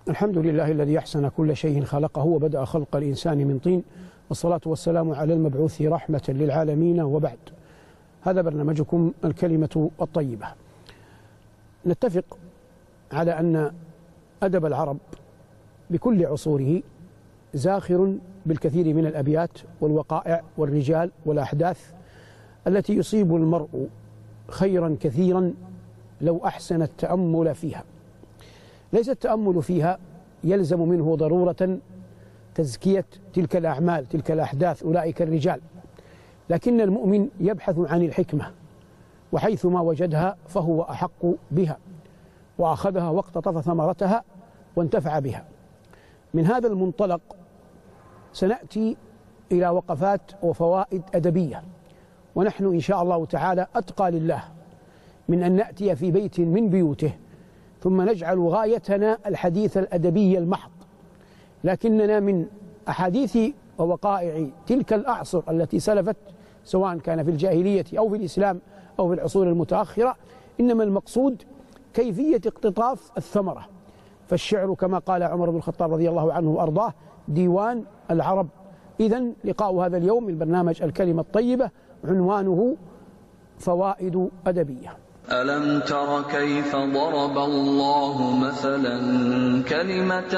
الحمد لله الذي أحسن كل شيء خلقه وبدأ خلق الإنسان من طين، والصلاة والسلام على المبعوث رحمة للعالمين، وبعد. هذا برنامجكم الكلمة الطيبة. نتفق على أن أدب العرب بكل عصوره زاخر بالكثير من الأبيات والوقائع والرجال والأحداث التي يصيب المرء خيرا كثيرا لو أحسن التأمل فيها. ليس التأمل فيها يلزم منه ضرورة تزكية تلك الأعمال، تلك الأحداث، أولئك الرجال، لكن المؤمن يبحث عن الحكمة، وحيثما وجدها فهو أحق بها، وأخذها واقتطف ثمرتها وانتفع بها. من هذا المنطلق سنأتي إلى وقفات وفوائد أدبية، ونحن إن شاء الله تعالى أتقى لله من أن نأتي في بيت من بيوته ثم نجعل غايتنا الحديث الأدبي المحض، لكننا من أحاديث ووقائع تلك الأعصر التي سلفت، سواء كان في الجاهلية أو في الإسلام أو في العصور المتأخرة، إنما المقصود كيفية اقتطاف الثمرة. فالشعر كما قال عمر بن الخطاب رضي الله عنه وأرضاه ديوان العرب. إذن لقاء هذا اليوم من برنامج الكلمة الطيبة عنوانه فوائد أدبية. ألم تر كيف ضرب الله مثلا كلمة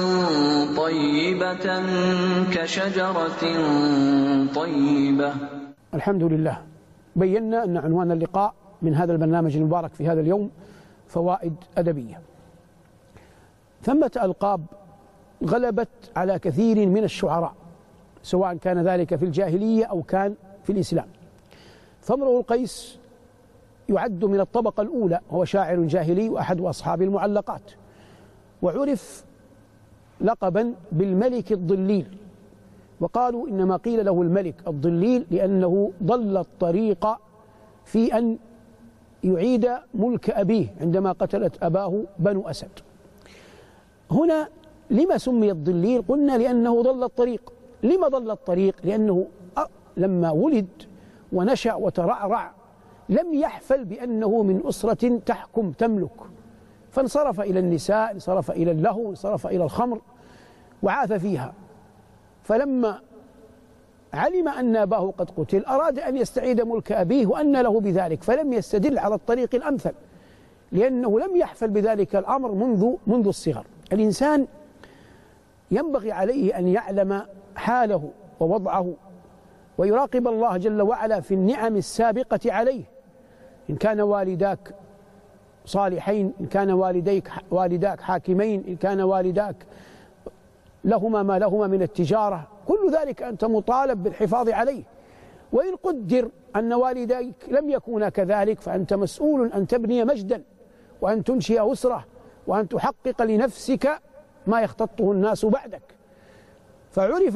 طيبة كشجرة طيبة. الحمد لله، بينا أن عنوان اللقاء من هذا البرنامج المبارك في هذا اليوم فوائد أدبية. ثمة ألقاب غلبت على كثير من الشعراء، سواء كان ذلك في الجاهلية أو كان في الإسلام. فامرؤ القيس يعد من الطبقة الأولى، هو شاعر جاهلي وأحد أصحاب المعلقات، وعرف لقبا بالملك الضليل، وقالوا إنما قيل له الملك الضليل لأنه ضل الطريق في أن يعيد ملك أبيه عندما قتلت أباه بنو أسد. هنا لما سمي الضليل؟ قلنا لأنه ضل الطريق. لما ضل الطريق؟ لأنه لما ولد ونشأ وترعرع لم يحفل بأنه من أسرة تحكم تملك، فانصرف إلى النساء، انصرف إلى اللهو، انصرف إلى الخمر وعاث فيها. فلما علم أن أباه قد قتل أراد أن يستعيد ملك أبيه وأن له بذلك، فلم يستدل على الطريق الأمثل، لأنه لم يحفل بذلك الأمر منذ الصغر. الإنسان ينبغي عليه أن يعلم حاله ووضعه، ويراقب الله جل وعلا في النعم السابقة عليه. إن كان والداك صالحين، إن كان والداك حاكمين، إن كان والداك لهما ما لهما من التجارة، كل ذلك أنت مطالب بالحفاظ عليه. وإن قدر أن والديك لم يكونا كذلك فأنت مسؤول أن تبني مجدا، وأن تنشئ أسرة، وأن تحقق لنفسك ما يختطه الناس بعدك. فعرف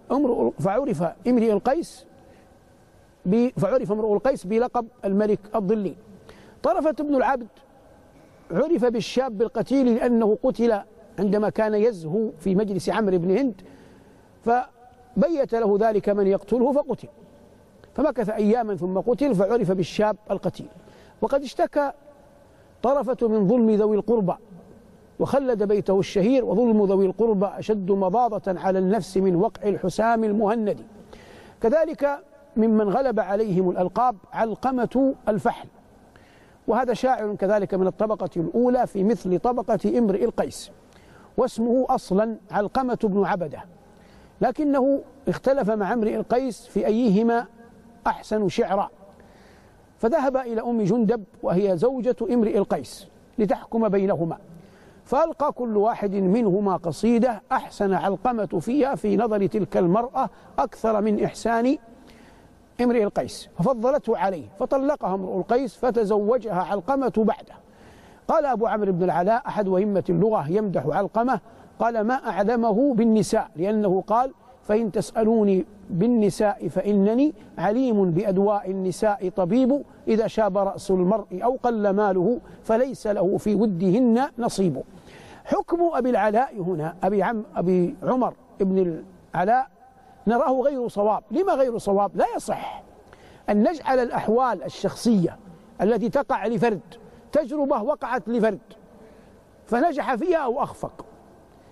امرؤ القيس بلقب الملك الضلي. طرفة بن العبد عرف بالشاب القتيل لأنه قتل عندما كان يزهو في مجلس عمرو بن هند، فبيت له ذلك من يقتله فقتل، فمكث أياما ثم قتل، فعرف بالشاب القتيل. وقد اشتكى طرفة من ظلم ذوي القربى، وخلد بيته الشهير: وظلم ذوي القربى أشد مضاضة على النفس من وقع الحسام المهند. كذلك ممن غلب عليهم الألقاب علقمة الفحل، وهذا شاعر كذلك من الطبقة الأولى في مثل طبقة امرئ القيس، واسمه أصلا علقمة بن عبدة، لكنه اختلف مع امرئ القيس في أيهما أحسن شعرا، فذهب إلى أم جندب وهي زوجة امرئ القيس لتحكم بينهما، فألقى كل واحد منهما قصيدة أحسن علقمة فيها في نظر تلك المرأة أكثر من إحسان امرئ القيس، ففضلته عليه، فطلقها امرؤ القيس فتزوجها علقمة بعده. قال أبو عمرو بن العلاء أحد وهمة اللغة يمدح علقمة، قال: ما أعلمه بالنساء، لأنه قال: فإن تسألوني بالنساء فإنني عليم بأدواء النساء طبيب، إذا شاب رأس المرء أو قل ماله فليس له في ودهن نصيب. حكم أبي العلاء هنا، أبي عمر بن العلاء، نراه غير صواب. لما غير صواب؟ لا يصح أن نجعل الأحوال الشخصية التي تقع لفرد، تجربة وقعت لفرد فنجح فيها أو أخفق،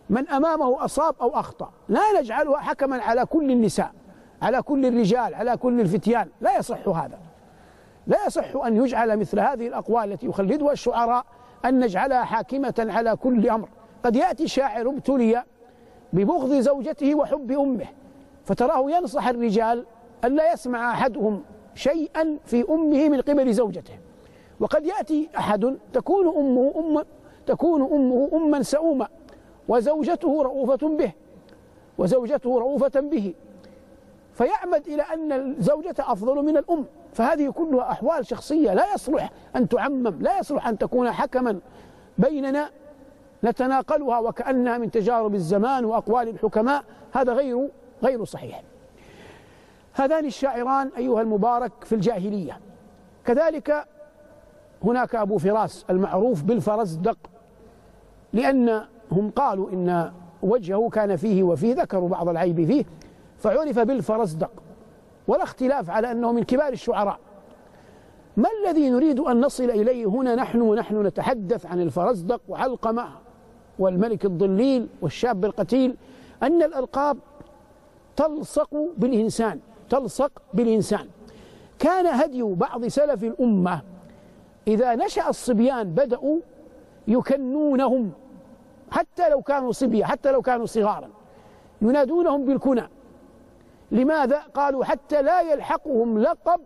من أمامه أصاب أو أخطأ، لا نجعلها حكما على كل النساء، على كل الرجال، على كل الفتيان، لا يصح هذا. لا يصح أن يجعل مثل هذه الأقوال التي يخلدها الشعراء أن نجعلها حاكمة على كل أمر. قد يأتي شاعر ابتلي ببغض زوجته وحب أمه، فتراه ينصح الرجال أن لا يسمع أحدهم شيئا في أمه من قبل زوجته. وقد يأتي أحد تكون أمه أما سؤوما وزوجته رؤوفة به، فيعمد إلى أن الزوجة أفضل من الأم. فهذه كلها أحوال شخصية لا يصلح أن تعمم، لا يصلح أن تكون حكما بيننا نتناقلها وكأنها من تجارب الزمان وأقوال الحكماء. هذا غير صحيح. هذان الشاعران أيها المبارك في الجاهلية. كذلك هناك أبو فراس المعروف بالفرزدق، لأنهم قالوا إن وجهه كان فيه وفيه، ذكروا بعض العيب فيه فعرف بالفرزدق، ولا اختلاف على أنه من كبار الشعراء. ما الذي نريد أن نصل إليه هنا ونحن نتحدث عن الفرزدق وعلقمة والملك الضليل والشاب القتيل؟ أن الألقاب تلصق بالإنسان. كان هدي بعض سلف الأمة إذا نشأ الصبيان بدأوا يكنونهم، حتى لو كانوا صبية، حتى لو كانوا صغارا، ينادونهم بالكنى. لماذا؟ قالوا حتى لا يلحقهم لقب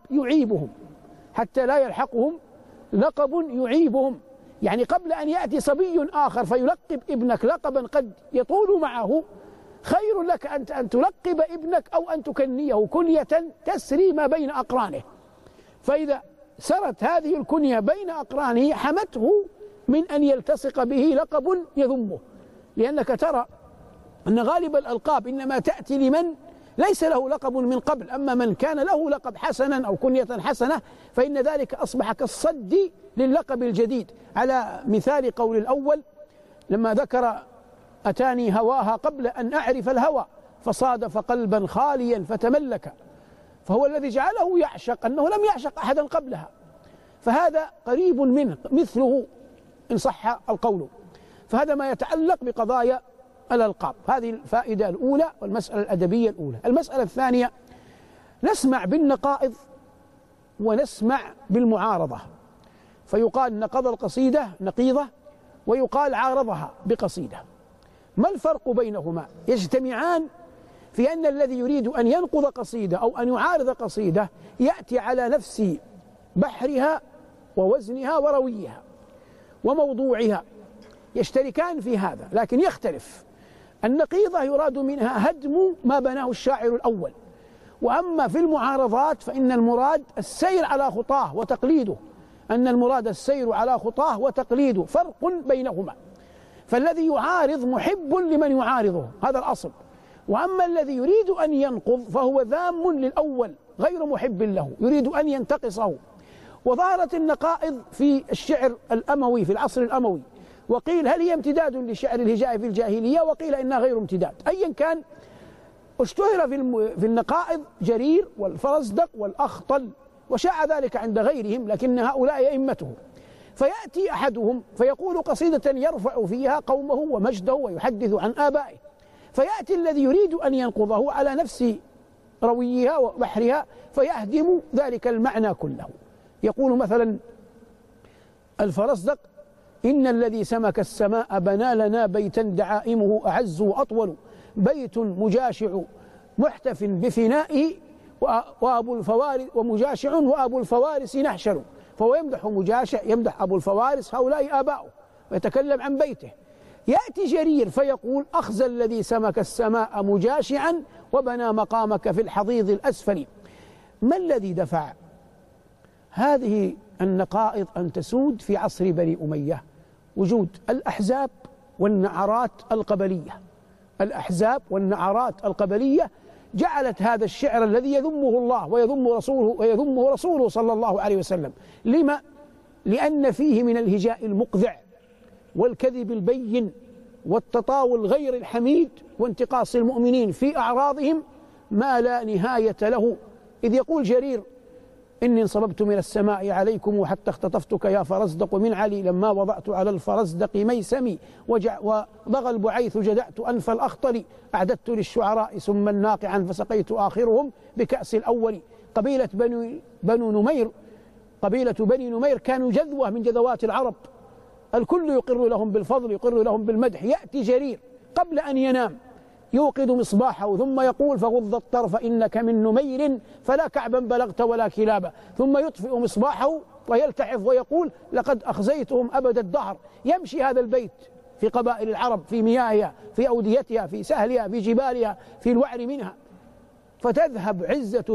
يعيبهم. يعني قبل أن يأتي صبي آخر فيلقب ابنك لقبا قد يطول معه، خير لك أن تلقب ابنك أو أن تكنيه كنية تسري ما بين أقرانه. فإذا سرت هذه الكنية بين أقرانه حمته من أن يلتصق به لقب يذمه. لأنك ترى أن غالب الألقاب إنما تأتي لمن ليس له لقب من قبل، أما من كان له لقب حسنا أو كنية حسنة فإن ذلك أصبح كالصد للقب الجديد. على مثال قول الأول لما ذكر أتاني هواها قبل أن أعرف الهوى فصادف قلبا خاليا فتملك، فهو الذي جعله يعشق أنه لم يعشق أحدا قبلها، فهذا قريب منه مثله إن صح القول. فهذا ما يتعلق بقضايا الألقاب. هذه الفائدة الأولى والمسألة الأدبية الأولى. المسألة الثانية، نسمع بالنقائض ونسمع بالمعارضة، فيقال نقض القصيدة نقيضة ويقال عارضها بقصيدة. ما الفرق بينهما؟ يجتمعان في أن الذي يريد أن ينقض قصيدة أو أن يعارض قصيدة يأتي على نفس بحرها ووزنها ورويها وموضوعها، يشتركان في هذا، لكن يختلف. النقيضة يراد منها هدم ما بناه الشاعر الأول، وأما في المعارضات فإن المراد السير على خطاه وتقليده، فرق بينهما. فالذي يعارض محب لمن يعارضه، هذا الأصل، وأما الذي يريد أن ينقض فهو ذام للأول غير محب له، يريد أن ينتقصه. وظهرت النقائض في الشعر الأموي في العصر الأموي، وقيل هل هي امتداد لشعر الهجاء في الجاهلية، وقيل إنها غير امتداد. أيا كان، اشتهر في النقائض جرير والفرزدق والأخطل، وشاع ذلك عند غيرهم، لكن هؤلاء أئمته. فيأتي أحدهم فيقول قصيدة يرفع فيها قومه ومجده ويحدث عن آبائه، فيأتي الذي يريد أن ينقضه على نفس رويها وبحرها فيهدم ذلك المعنى كله. يقول مثلا الفرزدق: إن الذي سمك السماء بنى لنا بيتا دعائمه أعز وأطول، بيت مجاشع محتف بفنائه وأبو الفوارس ومجاشع وأبو الفوارس نحشر. فهو يمدح مجاشع، يمدح أبو الفوارس، هؤلاء آباؤه، ويتكلم عن بيته. يأتي جرير فيقول: أخزى الذي سمك السماء مجاشعا وبنى مقامك في الحضيض الأسفل. ما الذي دفع هذه النقائض أن تسود في عصر بني أمية؟ وجود الأحزاب والنعرات القبلية جعلت هذا الشعر الذي يذمه الله ويذمه رسوله صلى الله عليه وسلم. لما؟ لأن فيه من الهجاء المقذع والكذب البين والتطاول غير الحميد وانتقاص المؤمنين في أعراضهم ما لا نهاية له. إذ يقول جرير إني انصببت من السماء عليكم حتى اختطفتك يا فرزدق من علي لما وضعت على الفرزدق ميسمي وضغى البعيث جدعت أنف الأخطل أعددت للشعراء سما ناقعا فسقيت آخرهم بكأس الأول. قبيلة بني نمير كانوا جذوة من جذوات العرب، الكل يقر لهم بالفضل يقر لهم بالمدح. يأتي جرير قبل أن ينام يوقد مصباحه ثم يقول فغض الطرف إنك من نمير فلا كعبا بلغت ولا كلابا، ثم يطفئ مصباحه ويلتحف ويقول لقد أخزيتهم أبد الدهر. يمشي هذا البيت في قبائل العرب في مياهها في أوديتها في سهلها في جبالها في الوعر منها، فتذهب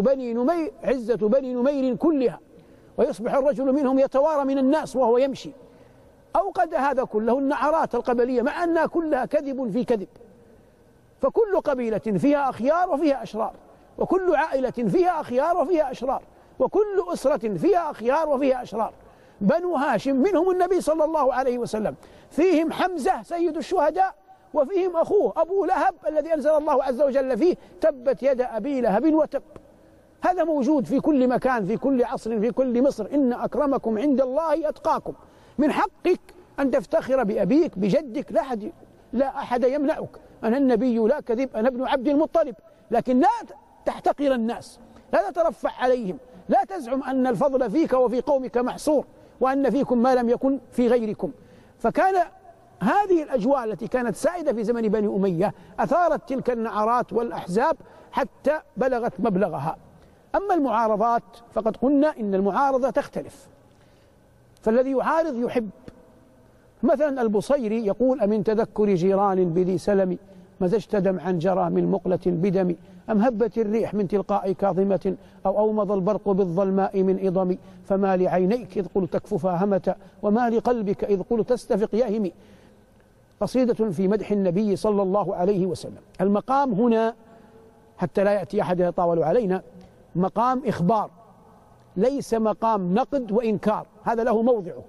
عزة بني نمير كلها، ويصبح الرجل منهم يتوارى من الناس وهو يمشي. أوقد هذا كله النعرات القبلية مع أنها كلها كذب في كذب، فكل قبيلة فيها أخيار وفيها أشرار، وكل عائلة فيها أخيار وفيها أشرار، وكل أسرة فيها أخيار وفيها أشرار. بنو هاشم منهم النبي صلى الله عليه وسلم، فيهم حمزة سيد الشهداء، وفيهم أخوه أبو لهب الذي أنزل الله عز وجل فيه تبت يد أبي لهب وتب. هذا موجود في كل مكان في كل عصر في كل مصر. إن أكرمكم عند الله أتقاكم. من حقك أن تفتخر بأبيك بجدك، لا أحد يمنعك. أنا النبي لا كذب، أنا ابن عبد المطلب، لكن لا تحتقر الناس، لا تترفع عليهم، لا تزعم أن الفضل فيك وفي قومك محصور وأن فيكم ما لم يكن في غيركم. فكان هذه الأجواء التي كانت سائدة في زمن بني أمية أثارت تلك النعرات والأحزاب حتى بلغت مبلغها. أما المعارضات فقد قلنا إن المعارضة تختلف، فالذي يعارض يحب. مثلا البصيري يقول أمن تذكر جيران بذي سلم مزجت دمعا جرى من مقلة بدم أم هبت الريح من تلقاء كاظمة أو أومض البرق بالظلماء من إضم فما لعينيك إذ قلت تكففا همة وما لقلبك إذ قلت تستفق يهم. قصيدة في مدح النبي صلى الله عليه وسلم. المقام هنا حتى لا يأتي أحد يطاول علينا مقام إخبار، ليس مقام نقد وإنكار، هذا له موضعه.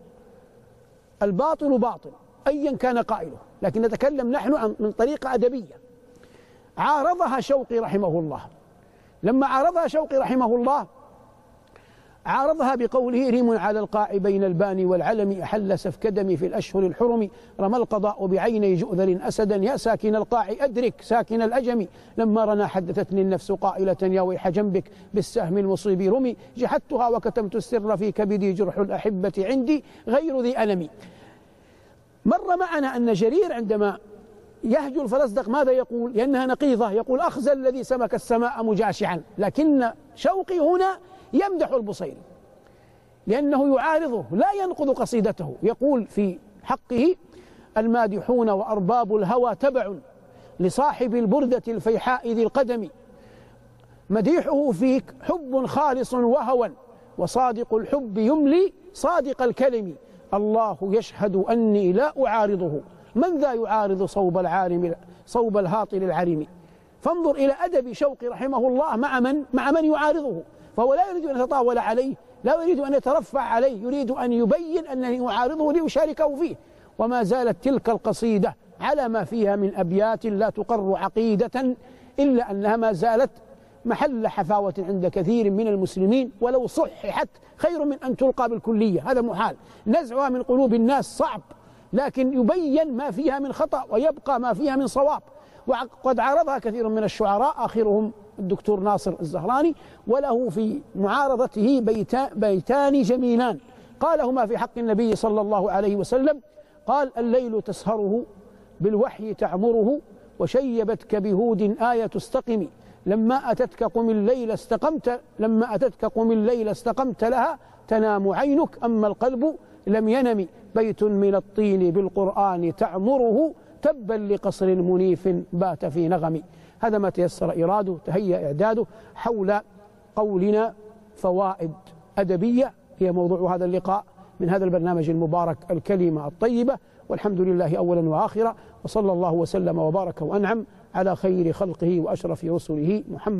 الباطل باطل أيا كان قائله، لكن نتكلم نحن من طريقة أدبية. عارضها شوقي رحمه الله. لما عارضها شوقي رحمه الله عارضها بقوله ريم على القاع بين البان والعلم أحل سفك دمي في الأشهر الحرم رمى القضاء بعيني جؤذر أسدا يا ساكن القاع أدرك ساكن الأجم لما رنا حدثتني النفس قائلة يا ويح جنبك بالسهم المصيب رمي جحدتها وكتمت السر في كبدي جرح الأحبة عندي غير ذي ألمي. مر معنا أن جرير عندما يهجو الفرزدق ماذا يقول؟ لأنها نقيضة، يقول أخزى الذي سمك السماء مجاشعا، لكن شوقي هنا يمدح البصيري لأنه يعارضه لا ينقض قصيدته. يقول في حقه المادحون وأرباب الهوى تبع لصاحب البردة الفيحاء ذي القدم مديحه فيك حب خالص وهوى وصادق الحب يملي صادق الكلم الله يشهد أني لا أعارضه من ذا يعارض صوب الهاطل العريم. فانظر إلى أدب شوقي رحمه الله مع من يعارضه، فهو لا يريد أن يتطاول عليه، لا يريد أن يترفع عليه، يريد أن يبين أنه يعارضه ليشاركه فيه. وما زالت تلك القصيدة على ما فيها من أبيات لا تقر عقيدة إلا أنها ما زالت محل حفاوة عند كثير من المسلمين، ولو صححت خير من أن تلقى بالكلية، هذا محال. نزعها من قلوب الناس صعب، لكن يبين ما فيها من خطأ ويبقى ما فيها من صواب. وقد عارضها كثير من الشعراء آخرهم الدكتور ناصر الزهراني، وله في معارضته بيتان جميلان قالهما في حق النبي صلى الله عليه وسلم. قال الليل تسهره بالوحي تعمره وشيبتك بهود آية استقم لما أتتك قم الليل استقمت لها تنام عينك أما القلب لم ينم بيت من الطين بالقرآن تعمره تبا لقصر منيف بات في نغم. هذا ما تيسر إراده تهيأ إعداده حول قولنا فوائد أدبية هي موضوع هذا اللقاء من هذا البرنامج المبارك الكلمة الطيبة، والحمد لله أولا وآخرا، وصلى الله وسلم وبارك وأنعم على خير خلقه وأشرف رسله محمد